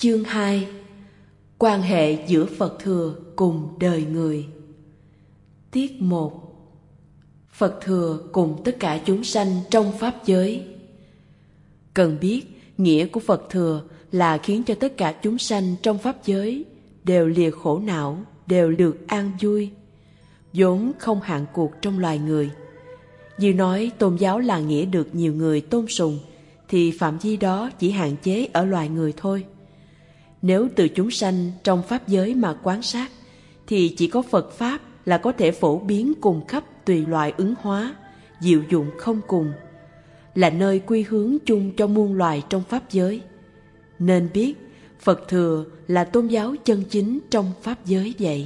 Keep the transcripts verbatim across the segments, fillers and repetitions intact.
Chương hai. Quan hệ giữa Phật Thừa cùng đời người. Tiết một. Phật Thừa cùng tất cả chúng sanh trong Pháp giới. Cần biết, nghĩa của Phật Thừa là khiến cho tất cả chúng sanh trong Pháp giới đều lìa khổ não, đều được an vui, vốn không hạn cuộc trong loài người. Như nói tôn giáo là nghĩa được nhiều người tôn sùng, thì phạm vi đó chỉ hạn chế ở loài người thôi. Nếu từ chúng sanh trong Pháp giới mà quan sát, thì chỉ có Phật Pháp là có thể phổ biến cùng khắp tùy loại ứng hóa, diệu dụng không cùng, là nơi quy hướng chung cho muôn loài trong Pháp giới. Nên biết, Phật Thừa là tôn giáo chân chính trong Pháp giới vậy.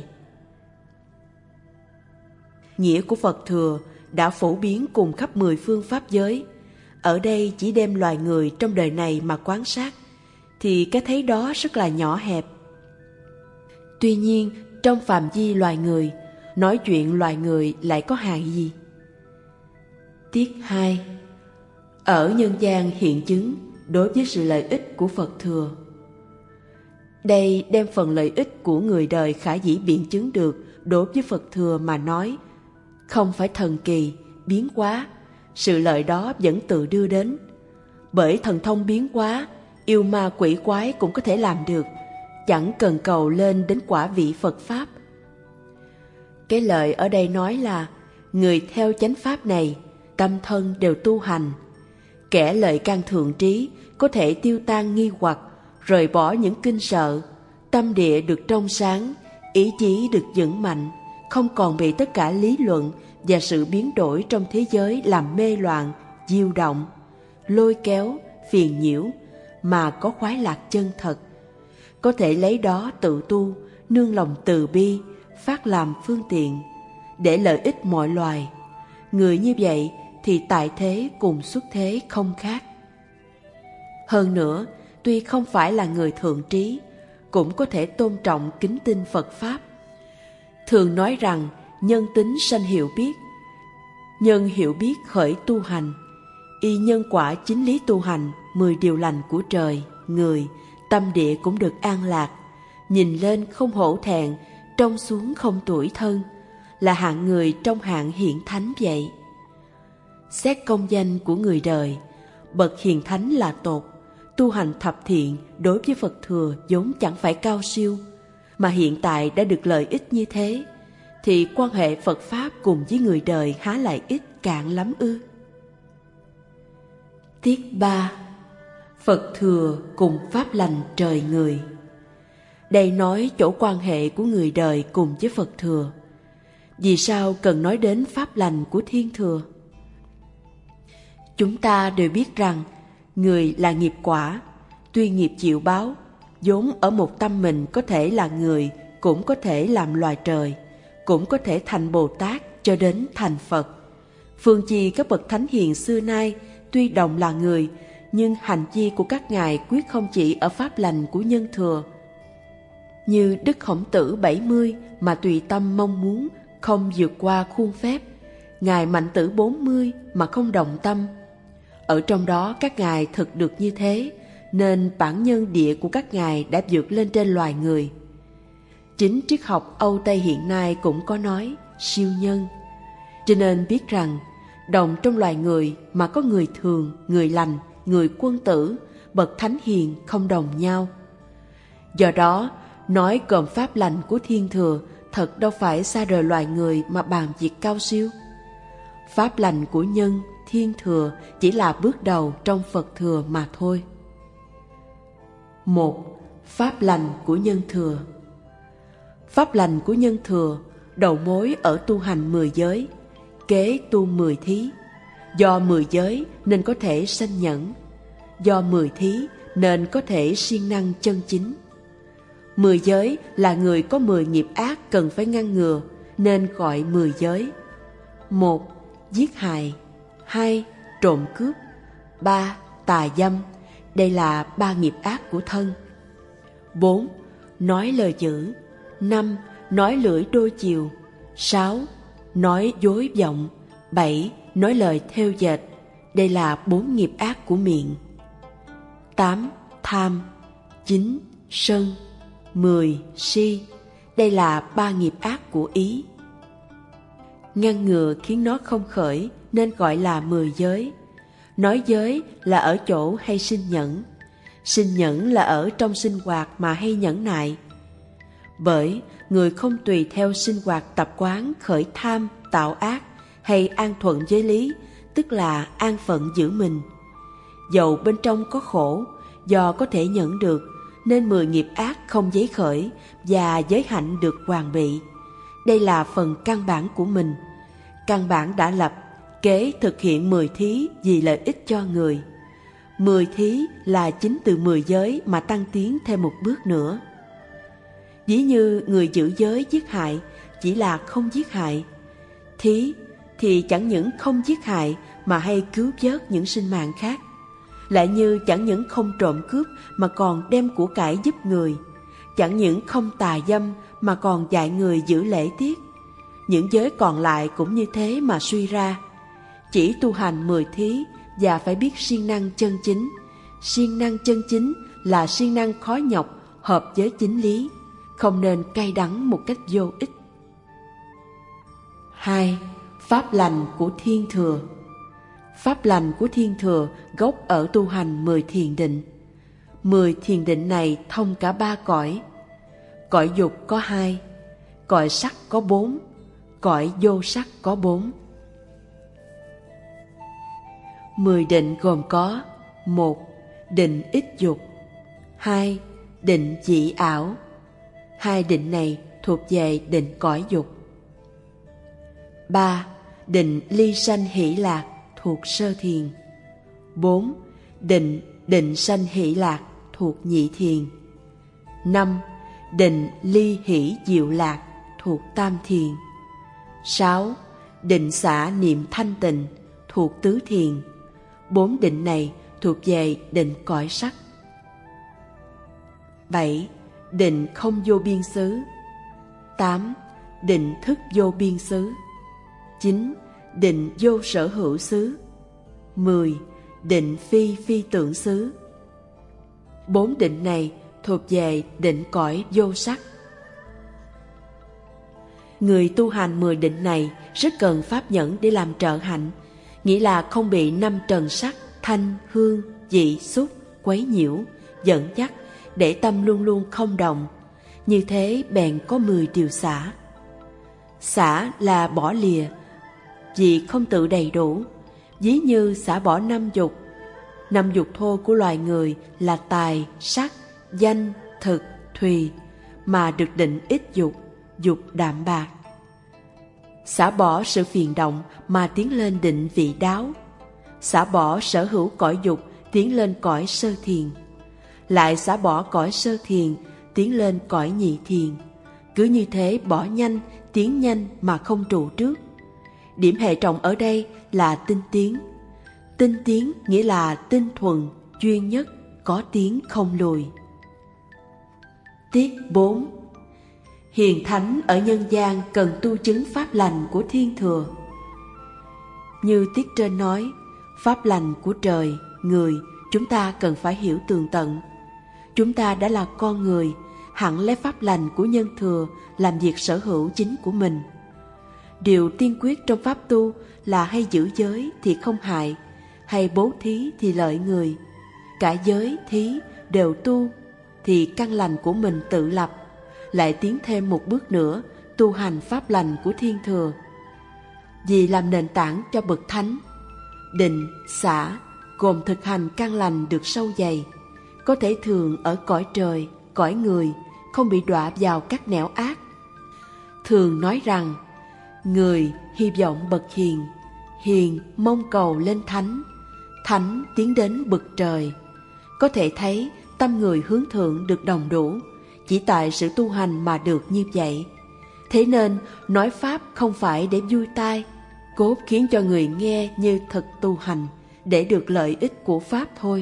Nghĩa của Phật Thừa đã phổ biến cùng khắp mười phương Pháp giới. Ở đây chỉ đem loài người trong đời này mà quan sát, thì cái thấy đó rất là nhỏ hẹp. Tuy nhiên, trong phạm vi loài người, nói chuyện loài người lại có hại gì? Tiết hai. Ở nhân gian hiện chứng đối với sự lợi ích của Phật Thừa. Đây đem phần lợi ích của người đời khả dĩ biện chứng được đối với Phật Thừa mà nói, không phải thần kỳ, biến hóa, sự lợi đó vẫn tự đưa đến. Bởi thần thông biến hóa, yêu ma quỷ quái cũng có thể làm được, chẳng cần cầu lên đến quả vị Phật Pháp. Cái lợi ở đây nói là, người theo chánh Pháp này, tâm thân đều tu hành. Kẻ lợi căn thượng trí có thể tiêu tan nghi hoặc, rời bỏ những kinh sợ, tâm địa được trong sáng, ý chí được vững mạnh, không còn bị tất cả lý luận và sự biến đổi trong thế giới làm mê loạn, diêu động, lôi kéo, phiền nhiễu, mà có khoái lạc chân thật. Có thể lấy đó tự tu, nương lòng từ bi, phát làm phương tiện, để lợi ích mọi loài. Người như vậy thì tại thế cùng xuất thế không khác. Hơn nữa, tuy không phải là người thượng trí, cũng có thể tôn trọng kính tin Phật Pháp. Thường nói rằng, nhân tính sanh hiểu biết, nhân hiểu biết khởi tu hành, y nhân quả chính lý tu hành, mười điều lành của trời, người, tâm địa cũng được an lạc, nhìn lên không hổ thẹn, trông xuống không tủi thân, là hạng người trong hạng hiển thánh vậy. Xét công danh của người đời, bậc hiền thánh là tột, tu hành thập thiện đối với Phật Thừa vốn chẳng phải cao siêu, mà hiện tại đã được lợi ích như thế, thì quan hệ Phật Pháp cùng với người đời há lại ít cạn lắm ư? Tiết ba. Phật Thừa cùng Pháp lành trời người. Đây nói chỗ quan hệ của người đời cùng với Phật Thừa. Vì sao cần nói đến Pháp lành của Thiên Thừa? Chúng ta đều biết rằng, người là nghiệp quả, tuy nghiệp chịu báo, vốn ở một tâm mình có thể là người, cũng có thể làm loài trời, cũng có thể thành Bồ Tát cho đến thành Phật. Phương chi các bậc thánh hiền xưa nay, tuy đồng là người, nhưng hành vi của các ngài quyết không chỉ ở pháp lành của nhân thừa. Như Đức Khổng Tử bảy mươi mà tùy tâm mong muốn, không vượt qua khuôn phép. Ngài Mạnh Tử bốn mươi mà không động tâm. Ở trong đó các ngài thực được như thế, nên bản nhân địa của các ngài đã vượt lên trên loài người. Chính triết học Âu Tây hiện nay cũng có nói siêu nhân. Cho nên biết rằng, đồng trong loài người mà có người thường, người lành, người quân tử, bậc thánh hiền không đồng nhau. Do đó, nói gồm pháp lành của Thiên Thừa thật đâu phải xa rời loài người mà bàn việc cao siêu. Pháp lành của nhân, Thiên Thừa chỉ là bước đầu trong Phật Thừa mà thôi. Một. Pháp lành của nhân thừa. Pháp lành của nhân thừa đầu mối ở tu hành mười giới, kế tu mười thí. Do mười giới nên có thể sanh nhẫn, do mười thí nên có thể siêng năng chân chính. Mười giới là người có mười nghiệp ác cần phải ngăn ngừa, nên gọi mười giới. Một. Giết hại. Hai. Trộm cướp. Ba. Tà dâm. Đây là ba nghiệp ác của thân. Bốn. Nói lời dữ. Năm. Nói lưỡi đôi chiều. Sáu. Nói dối vọng. Bảy. Nói lời thêu dệt. Đây là bốn nghiệp ác của miệng. Tám. Tham. Chín. sân, mười, si. Đây là ba nghiệp ác của ý. Ngăn ngừa khiến nó không khởi nên gọi là mười giới. Nói giới là ở chỗ hay sinh nhẫn. Sinh nhẫn là ở trong sinh hoạt mà hay nhẫn nại. Bởi người không tùy theo sinh hoạt tập quán khởi tham, tạo ác hay an thuận với lý, tức là an phận giữ mình. Dầu bên trong có khổ, do có thể nhẫn được, nên mười nghiệp ác không giấy khởi và giới hạnh được hoàn bị. Đây là phần căn bản của mình. Căn bản đã lập, kế thực hiện mười thí vì lợi ích cho người. Mười thí là chính từ mười giới mà tăng tiến thêm một bước nữa. Ví như người giữ giới giết hại chỉ là không giết hại. Thí thì chẳng những không giết hại mà hay cứu vớt những sinh mạng khác. Lại như chẳng những không trộm cướp mà còn đem của cải giúp người. Chẳng những không tà dâm mà còn dạy người giữ lễ tiết. Những giới còn lại cũng như thế mà suy ra. Chỉ tu hành mười thí và phải biết siêng năng chân chính. Siêng năng chân chính là siêng năng khó nhọc, hợp với chính lý, không nên cay đắng một cách vô ích. Hai. Pháp lành của Thiên Thừa. Pháp lành của Thiên Thừa gốc ở tu hành mười thiền định. Mười thiền định này thông cả ba cõi. Cõi dục có hai, cõi sắc có bốn, cõi vô sắc có bốn. Mười định gồm có: một. Định ít dục. Hai. Định dị ảo. Hai định này thuộc về định cõi dục. Ba. Định ly sanh hỷ lạc thuộc sơ thiền. Bốn. Định định sanh hỷ lạc thuộc nhị thiền. Năm. Định ly hỷ diệu lạc thuộc tam thiền. Sáu. Định xả niệm thanh tịnh thuộc tứ thiền. Bốn định này thuộc về định cõi sắc. Bảy. Định không vô biên xứ. Tám. Định thức vô biên xứ. Chín. Định vô sở hữu xứ. Mười. Định phi phi tưởng xứ. Bốn định này thuộc về định cõi vô sắc. Người tu hành mười định này rất cần pháp nhẫn để làm trợ hạnh, nghĩa là không bị năm trần sắc, thanh, hương, vị, xúc quấy nhiễu, dẫn dắt, để tâm luôn luôn không động. Như thế bèn có mười điều xả. Xả là bỏ lìa, vì không tự đầy đủ. Ví như xả bỏ năm dục. Năm dục thô của loài người là tài, sắc, danh, thực, thùy, mà được định ít dục, dục đạm bạc. Xả bỏ sự phiền động mà tiến lên định vị đáo. Xả bỏ sở hữu cõi dục, tiến lên cõi sơ thiền. Lại xả bỏ cõi sơ thiền, tiến lên cõi nhị thiền. Cứ như thế bỏ nhanh, tiến nhanh mà không trụ trước. Điểm hệ trọng ở đây là tinh tiến. Tinh tiến nghĩa là tinh thuần, chuyên nhất, có tiến không lùi. Tiết bốn. Hiền thánh ở nhân gian cần tu chứng pháp lành của Thiên Thừa. Như tiết trên nói, pháp lành của trời, người chúng ta cần phải hiểu tường tận. Chúng ta đã là con người, hẳn lấy pháp lành của nhân thừa làm việc sở hữu chính của mình. Điều tiên quyết trong pháp tu là hay giữ giới thì không hại, hay bố thí thì lợi người. Cả giới, thí đều tu thì căn lành của mình tự lập, lại tiến thêm một bước nữa tu hành pháp lành của Thiên Thừa. Vì làm nền tảng cho bậc thánh, định, xả gồm thực hành căn lành được sâu dày, có thể thường ở cõi trời, cõi người, không bị đọa vào các nẻo ác. Thường nói rằng, người hy vọng bậc hiền, hiền mong cầu lên thánh, thánh tiến đến bậc trời. Có thể thấy tâm người hướng thượng được đồng đủ, chỉ tại sự tu hành mà được như vậy. Thế nên nói pháp không phải để vui tai, cốt khiến cho người nghe như thật tu hành, để được lợi ích của pháp thôi.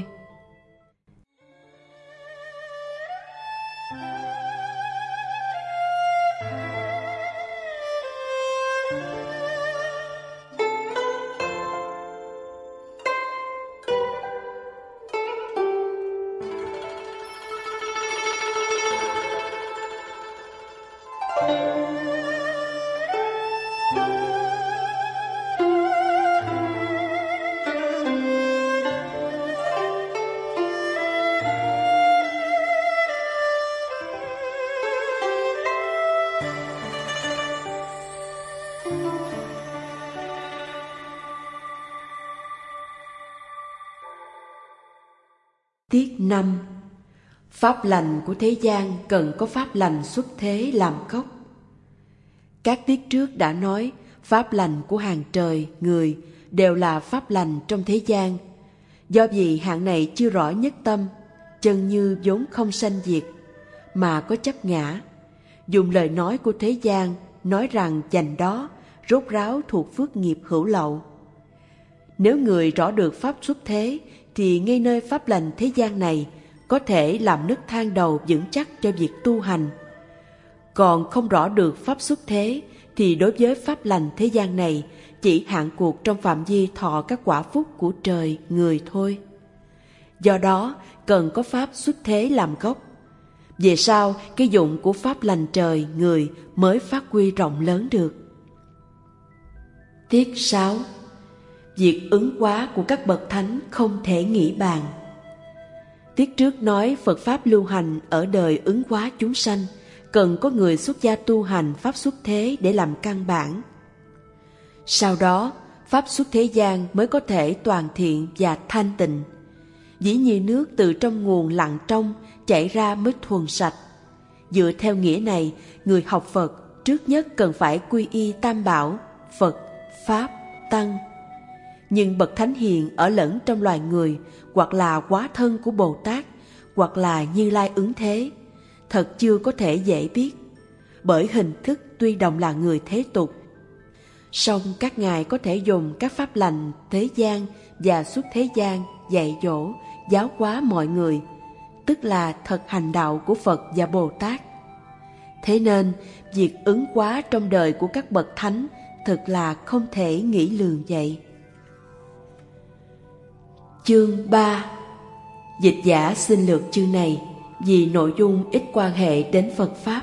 Tiết năm. Pháp lành của thế gian cần có pháp lành xuất thế làm gốc. Các tiết trước đã nói, pháp lành của hàng trời, người đều là pháp lành trong thế gian. Do vì hạng này chưa rõ nhất tâm, chân như vốn không sanh diệt, mà có chấp ngã. Dùng lời nói của thế gian, nói rằng dành đó, rốt ráo thuộc phước nghiệp hữu lậu. Nếu người rõ được pháp xuất thế, thì ngay nơi pháp lành thế gian này, có thể làm nấc thang đầu vững chắc cho việc tu hành. Còn không rõ được pháp xuất thế, thì đối với pháp lành thế gian này, chỉ hạn cuộc trong phạm vi thọ các quả phúc của trời, người thôi. Do đó, cần có pháp xuất thế làm gốc. Về sau, cái dụng của pháp lành trời, người mới phát huy rộng lớn được. Tiết sáu. Việc ứng hóa của các bậc thánh không thể nghĩ bàn. Tiết trước nói Phật Pháp lưu hành ở đời ứng hóa chúng sanh, cần có người xuất gia tu hành Pháp xuất thế để làm căn bản. Sau đó, Pháp xuất thế gian mới có thể toàn thiện và thanh tịnh. Dĩ như nước từ trong nguồn lặng trong chảy ra mới thuần sạch. Dựa theo nghĩa này, người học Phật trước nhất cần phải quy y tam bảo, Phật, Pháp, Tăng. Nhưng bậc thánh hiền ở lẫn trong loài người, hoặc là hóa thân của Bồ Tát, hoặc là Như Lai ứng thế, thật chưa có thể dễ biết. Bởi hình thức tuy đồng là người thế tục, song các ngài có thể dùng các pháp lành thế gian và xuất thế gian dạy dỗ, giáo hóa mọi người, tức là thật hành đạo của Phật và Bồ Tát. Thế nên, việc ứng hóa trong đời của các bậc thánh thực là không thể nghĩ lường vậy. Chương ba. Dịch giả xin lược chương này vì nội dung ít quan hệ đến Phật Pháp.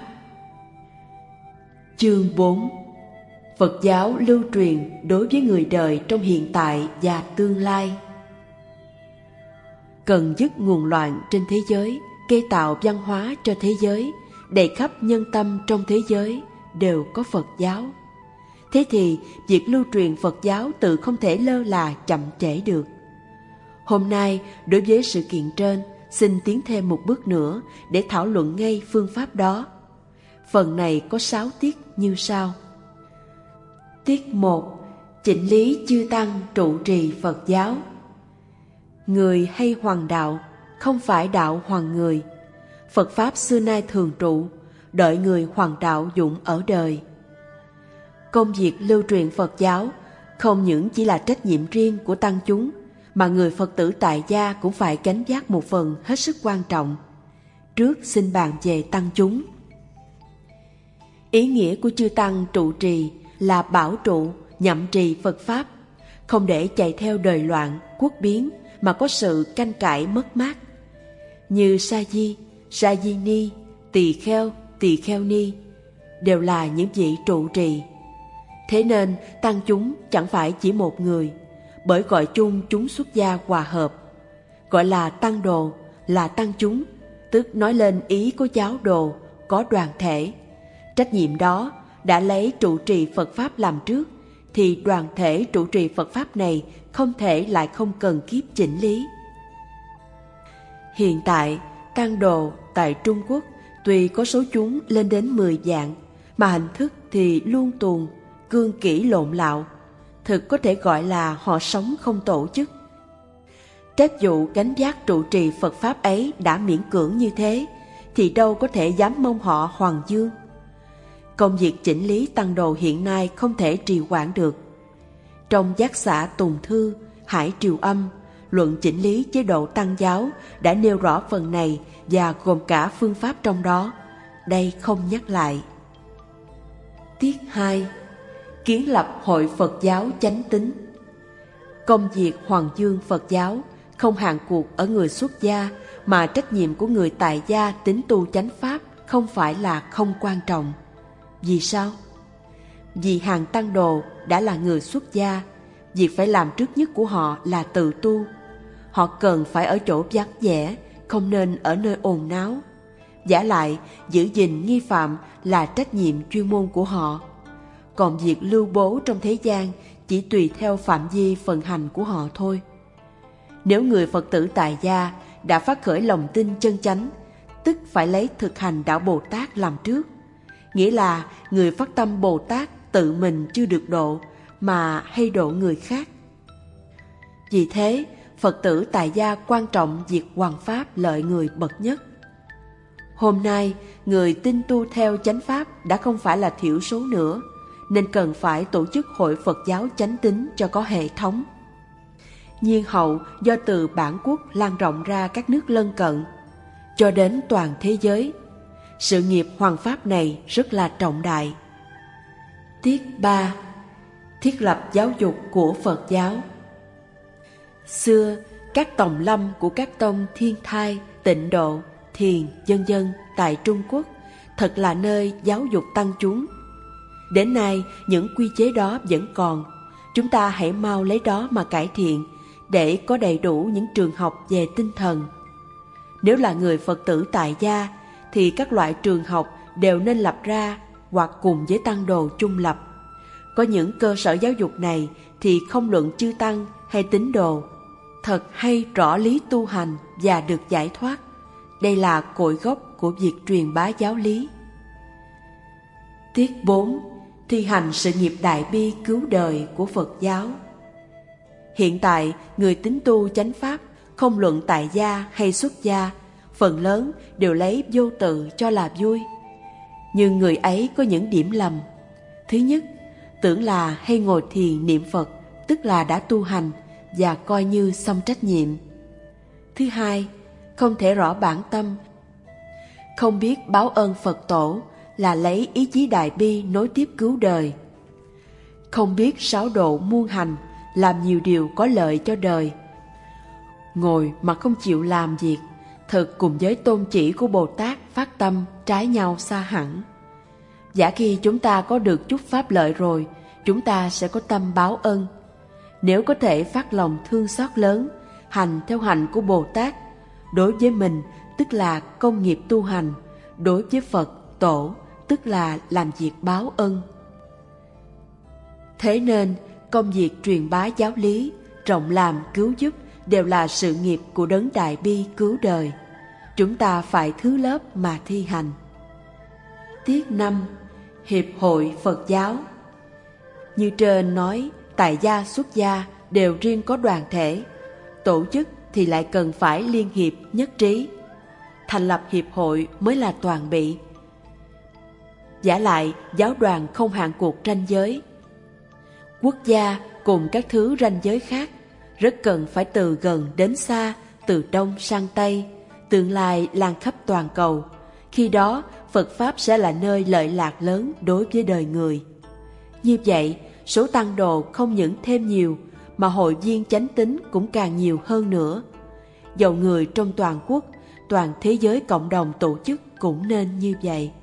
Chương bốn. Phật giáo lưu truyền đối với người đời trong hiện tại và tương lai. Cần dứt nguồn loạn trên thế giới, cây tạo văn hóa cho thế giới, đầy khắp nhân tâm trong thế giới đều có Phật giáo. Thế thì việc lưu truyền Phật giáo tự không thể lơ là chậm trễ được. Hôm nay, đối với sự kiện trên, xin tiến thêm một bước nữa để thảo luận ngay phương pháp đó. Phần này có sáu tiết như sau. Tiết một. Chỉnh lý chư tăng trụ trì Phật giáo. Người hay hoàng đạo, không phải đạo hoàng người. Phật Pháp xưa nay thường trụ, đợi người hoàng đạo dụng ở đời. Công việc lưu truyền Phật giáo không những chỉ là trách nhiệm riêng của tăng chúng, mà người Phật tử tại gia cũng phải gánh vác một phần hết sức quan trọng. Trước xin bàn về tăng chúng. Ý nghĩa của chư tăng trụ trì là bảo trụ, nhậm trì Phật Pháp, không để chạy theo đời loạn, quốc biến mà có sự canh cải mất mát. Như Sa Di, Sa Di Ni, Tỳ Kheo, Tỳ Kheo Ni đều là những vị trụ trì. Thế nên tăng chúng chẳng phải chỉ một người, bởi gọi chung chúng xuất gia hòa hợp. Gọi là tăng đồ, là tăng chúng, tức nói lên ý của giáo đồ, có đoàn thể. Trách nhiệm đó đã lấy trụ trì Phật Pháp làm trước, thì đoàn thể trụ trì Phật Pháp này không thể lại không cần kiếp chỉnh lý. Hiện tại, tăng đồ tại Trung Quốc tuy có số chúng lên đến mười vạn, mà hình thức thì luôn tuồng, cương kỷ lộn lạo, thực có thể gọi là họ sống không tổ chức. Trách vụ gánh vác trụ trì Phật Pháp ấy đã miễn cưỡng như thế, thì đâu có thể dám mong họ hoàng dương. Công việc chỉnh lý tăng đồ hiện nay không thể trì hoãn được. Trong Giác Xạ Tùng Thư, Hải Triều Âm, luận chỉnh lý chế độ tăng giáo đã nêu rõ phần này và gồm cả phương pháp trong đó. Đây không nhắc lại. Tiết hai. Kiến lập hội Phật giáo chánh tín. Công việc hoàng dương Phật giáo không hạn cuộc ở người xuất gia, mà trách nhiệm của người tại gia tín tu chánh pháp không phải là không quan trọng. Vì sao? Vì hàng tăng đồ đã là người xuất gia, việc phải làm trước nhất của họ là tự tu. Họ cần phải ở chỗ vắng vẻ, không nên ở nơi ồn náo. Vả lại, giữ gìn nghi phạm là trách nhiệm chuyên môn của họ. Còn việc lưu bố trong thế gian chỉ tùy theo phạm vi phần hành của họ thôi. Nếu người Phật tử tại gia đã phát khởi lòng tin chân chánh, tức phải lấy thực hành đạo Bồ Tát làm trước. Nghĩa là người phát tâm Bồ Tát tự mình chưa được độ mà hay độ người khác. Vì thế, Phật tử tại gia quan trọng việc hoằng pháp lợi người bậc nhất. Hôm nay, người tin tu theo chánh pháp đã không phải là thiểu số nữa, nên cần phải tổ chức hội Phật giáo chánh tín cho có hệ thống. Nhiên hậu do từ bản quốc lan rộng ra các nước lân cận, cho đến toàn thế giới. Sự nghiệp hoằng pháp này rất là trọng đại. Tiết ba. Thiết lập giáo dục của Phật giáo. Xưa, các tòng lâm của các tông Thiên Thai, Tịnh Độ, Thiền, vân vân tại Trung Quốc thật là nơi giáo dục tăng chúng. Đến nay, những quy chế đó vẫn còn. Chúng ta hãy mau lấy đó mà cải thiện, để có đầy đủ những trường học về tinh thần. Nếu là người Phật tử tại gia, thì các loại trường học đều nên lập ra hoặc cùng với tăng đồ chung lập. Có những cơ sở giáo dục này thì không luận chư tăng hay tín đồ, thật hay rõ lý tu hành và được giải thoát. Đây là cội gốc của việc truyền bá giáo lý. Tiết bốn. Thi hành sự nghiệp đại bi cứu đời của Phật giáo. Hiện tại, người tín tu chánh pháp, không luận tại gia hay xuất gia, phần lớn đều lấy vô tự cho là vui. Nhưng người ấy có những điểm lầm. Thứ nhất, tưởng là hay ngồi thiền niệm Phật, tức là đã tu hành và coi như xong trách nhiệm. Thứ hai, không thể rõ bản tâm, không biết báo ơn Phật tổ là lấy ý chí đại bi nối tiếp cứu đời. Không biết sáu độ muôn hành, làm nhiều điều có lợi cho đời. Ngồi mà không chịu làm việc, thực cùng với tôn chỉ của Bồ Tát phát tâm trái nhau xa hẳn. Giả khi chúng ta có được chút pháp lợi rồi, chúng ta sẽ có tâm báo ân. Nếu có thể phát lòng thương xót lớn, hành theo hành của Bồ Tát, đối với mình tức là công nghiệp tu hành, đối với Phật, Tổ tức là làm việc báo ân. Thế nên, công việc truyền bá giáo lý, rộng làm cứu giúp đều là sự nghiệp của đấng đại bi cứu đời. Chúng ta phải thứ lớp mà thi hành. Tiết năm. Hiệp hội Phật giáo. Như trên nói, tại gia xuất gia đều riêng có đoàn thể, tổ chức thì lại cần phải liên hiệp nhất trí. Thành lập hiệp hội mới là toàn bị. Vả lại, giáo đoàn không hạn cuộc ranh giới. Quốc gia cùng các thứ ranh giới khác rất cần phải từ gần đến xa, từ đông sang tây, tương lai lan khắp toàn cầu. Khi đó, Phật Pháp sẽ là nơi lợi lạc lớn đối với đời người. Như vậy, số tăng đồ không những thêm nhiều, mà hội viên chánh tín cũng càng nhiều hơn nữa. Dầu người trong toàn quốc, toàn thế giới cộng đồng tổ chức cũng nên như vậy.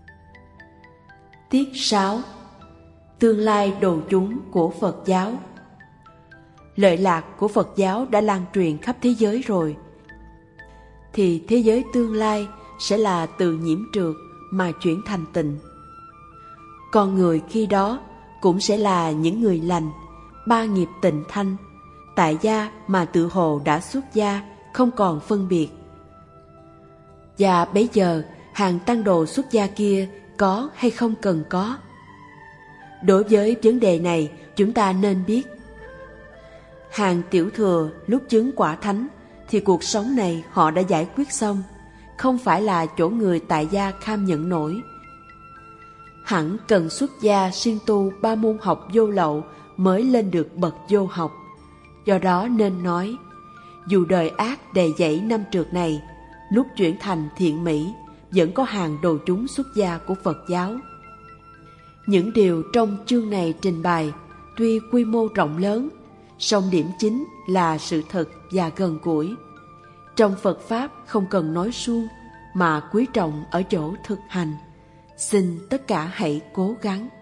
Tiết sáu. Tương lai đồ chúng của Phật giáo. Lợi lạc của Phật giáo đã lan truyền khắp thế giới rồi, thì thế giới tương lai sẽ là từ nhiễm trượt mà chuyển thành tịnh. Con người khi đó cũng sẽ là những người lành, ba nghiệp tịnh thanh, tại gia mà tự hồ đã xuất gia, không còn phân biệt. Và bấy giờ, hàng tăng đồ xuất gia kia có hay không cần có? Đối với vấn đề này, chúng ta nên biết. Hàng tiểu thừa lúc chứng quả thánh, thì cuộc sống này họ đã giải quyết xong, không phải là chỗ người tại gia kham nhận nổi. Hẳn cần xuất gia siêng tu ba môn học vô lậu mới lên được bậc vô học. Do đó nên nói, dù đời ác đầy dẫy năm trượt này, lúc chuyển thành thiện mỹ, vẫn có hàng đồ chúng xuất gia của Phật giáo. Những điều trong chương này trình bày tuy quy mô rộng lớn, song điểm chính là sự thật và gần gũi. Trong Phật Pháp không cần nói suông, mà quý trọng ở chỗ thực hành. Xin tất cả hãy cố gắng.